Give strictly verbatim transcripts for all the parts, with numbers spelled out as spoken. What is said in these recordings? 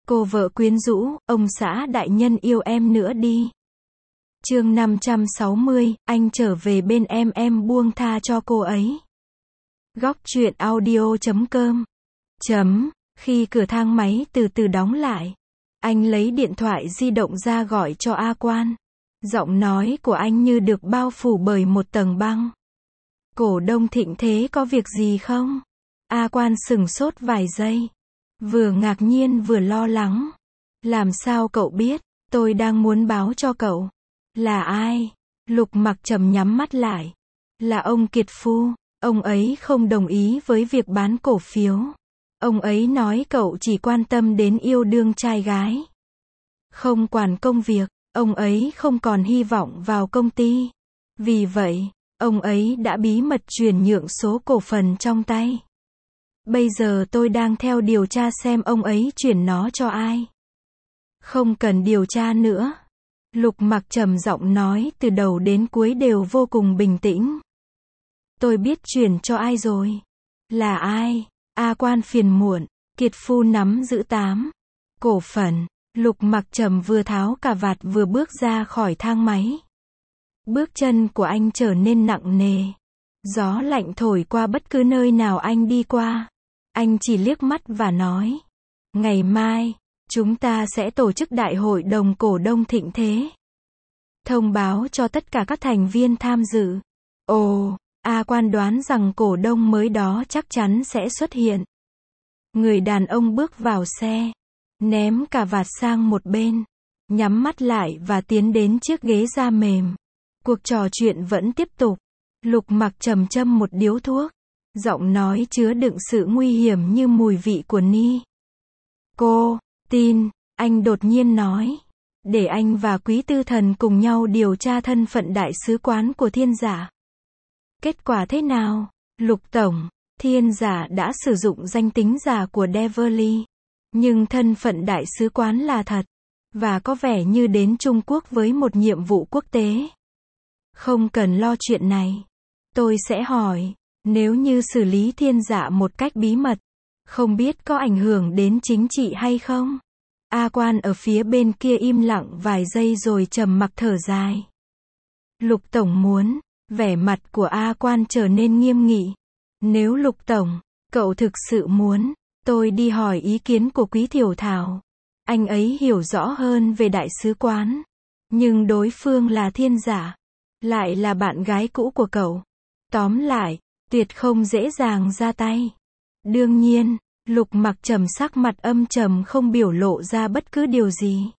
Cô vợ quyến rũ, ông xã đại nhân yêu em nữa đi. Chương năm trăm sáu mươi, anh trở về bên em em buông tha cho cô ấy. Góc truyện audio chấm com. Chấm, khi cửa thang máy từ từ đóng lại, anh lấy điện thoại di động ra gọi cho A Quan. Giọng nói của anh như được bao phủ bởi một tầng băng. Cổ đông Thịnh Thế có việc gì không? A Quan sửng sốt vài giây. Vừa ngạc nhiên vừa lo lắng. Làm sao cậu biết? Tôi đang muốn báo cho cậu. Là ai? Lục Mặc Trầm nhắm mắt lại. Là ông Kiệt Phu. Ông ấy không đồng ý với việc bán cổ phiếu. Ông ấy nói cậu chỉ quan tâm đến yêu đương trai gái. Không quản công việc, ông ấy không còn hy vọng vào công ty. Vì vậy, ông ấy đã bí mật chuyển nhượng số cổ phần trong tay. Bây giờ tôi đang theo điều tra xem ông ấy chuyển nó cho ai. Không cần điều tra nữa. Lục Mặc trầm giọng nói từ đầu đến cuối đều vô cùng bình tĩnh. Tôi biết chuyển cho ai rồi. Là ai? A Quan phiền muộn. Kiệt Phu nắm giữ tám cổ phần. Lục Mặc trầm vừa tháo cà vạt vừa bước ra khỏi thang máy. Bước chân của anh trở nên nặng nề. Gió lạnh thổi qua bất cứ nơi nào anh đi qua. Anh chỉ liếc mắt và nói. Ngày mai, chúng ta sẽ tổ chức đại hội đồng cổ đông Thịnh Thế. Thông báo cho tất cả các thành viên tham dự. Ồ, A Quan đoán rằng cổ đông mới đó chắc chắn sẽ xuất hiện. Người đàn ông bước vào xe. Ném cà vạt sang một bên. Nhắm mắt lại và tiến đến chiếc ghế da mềm. Cuộc trò chuyện vẫn tiếp tục. Lục Mặc trầm châm một điếu thuốc. Giọng nói chứa đựng sự nguy hiểm như mùi vị của ni. Cô, tin, anh đột nhiên nói. Để anh và Quý Tư Thần cùng nhau điều tra thân phận đại sứ quán của Thiên Giả. Kết quả thế nào? Lục Tổng, Thiên Giả đã sử dụng danh tính giả của Deverly. Nhưng thân phận đại sứ quán là thật. Và có vẻ như đến Trung Quốc với một nhiệm vụ quốc tế. Không cần lo chuyện này. Tôi sẽ hỏi. Nếu như xử lý Thiên Giả một cách bí mật, không biết có ảnh hưởng đến chính trị hay không? A Quan ở phía bên kia im lặng vài giây rồi trầm mặc thở dài. Lục Tổng muốn, vẻ mặt của A Quan trở nên nghiêm nghị. Nếu Lục Tổng, cậu thực sự muốn, tôi đi hỏi ý kiến của Quý Thiểu Thảo. Anh ấy hiểu rõ hơn về đại sứ quán. Nhưng đối phương là Thiên Giả. Lại là bạn gái cũ của cậu. Tóm lại, tuyệt không dễ dàng ra tay. Đương nhiên, Lục Mặc trầm sắc mặt âm trầm không biểu lộ ra bất cứ điều gì.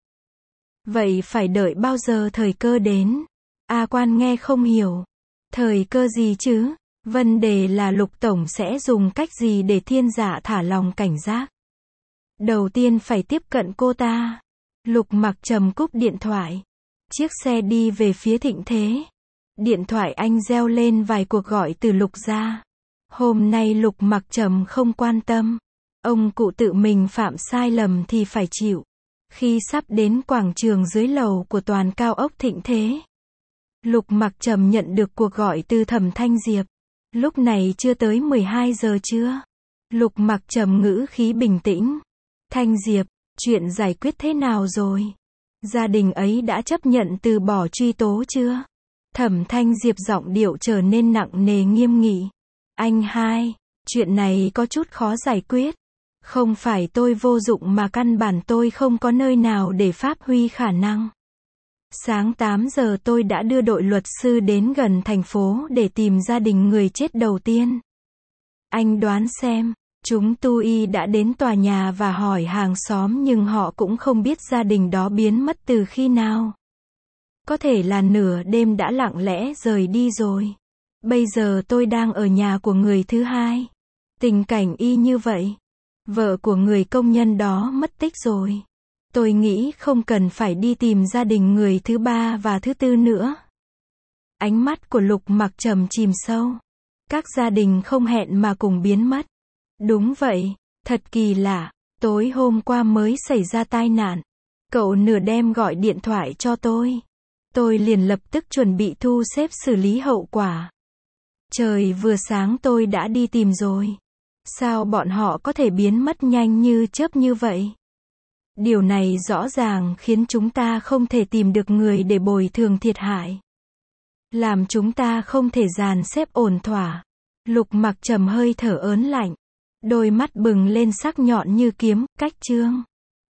Vậy phải đợi bao giờ thời cơ đến? A Quan nghe không hiểu. Thời cơ gì chứ? Vấn đề là Lục Tổng sẽ dùng cách gì để Thiên Giả thả lòng cảnh giác? Đầu tiên phải tiếp cận cô ta. Lục Mặc trầm cúp điện thoại. Chiếc xe đi về phía Thịnh Thế. Điện thoại anh reo lên vài cuộc gọi từ Lục gia. Hôm nay Lục Mặc trầm không quan tâm. Ông cụ tự mình phạm sai lầm thì phải chịu. Khi sắp đến quảng trường dưới lầu của toàn cao ốc Thịnh Thế, Lục Mặc trầm nhận được cuộc gọi từ Thẩm Thanh Diệp. Lúc này chưa tới mười hai giờ trưa. Lục Mặc trầm ngữ khí bình tĩnh. Thanh Diệp, chuyện giải quyết thế nào rồi? Gia đình ấy đã chấp nhận từ bỏ truy tố chưa? Thẩm Thanh Diệp giọng điệu trở nên nặng nề nghiêm nghị. Anh hai, chuyện này có chút khó giải quyết. Không phải tôi vô dụng mà căn bản tôi không có nơi nào để phát huy khả năng. Sáng tám giờ tôi đã đưa đội luật sư đến gần thành phố để tìm gia đình người chết đầu tiên. Anh đoán xem, chúng tôi đã đến tòa nhà và hỏi hàng xóm nhưng họ cũng không biết gia đình đó biến mất từ khi nào. Có thể là nửa đêm đã lặng lẽ rời đi rồi. Bây giờ tôi đang ở nhà của người thứ hai. Tình cảnh y như vậy. Vợ của người công nhân đó mất tích rồi. Tôi nghĩ không cần phải đi tìm gia đình người thứ ba và thứ tư nữa. Ánh mắt của Lục Mặc trầm chìm sâu. Các gia đình không hẹn mà cùng biến mất. Đúng vậy, thật kỳ lạ. Tối hôm qua mới xảy ra tai nạn. Cậu nửa đêm gọi điện thoại cho tôi. Tôi liền lập tức chuẩn bị thu xếp xử lý hậu quả. Trời vừa sáng tôi đã đi tìm rồi. Sao bọn họ có thể biến mất nhanh như chớp như vậy? Điều này rõ ràng khiến chúng ta không thể tìm được người để bồi thường thiệt hại. Làm chúng ta không thể dàn xếp ổn thỏa. Lục Mặc trầm hơi thở ớn lạnh. Đôi mắt bừng lên sắc nhọn như kiếm, cách Trương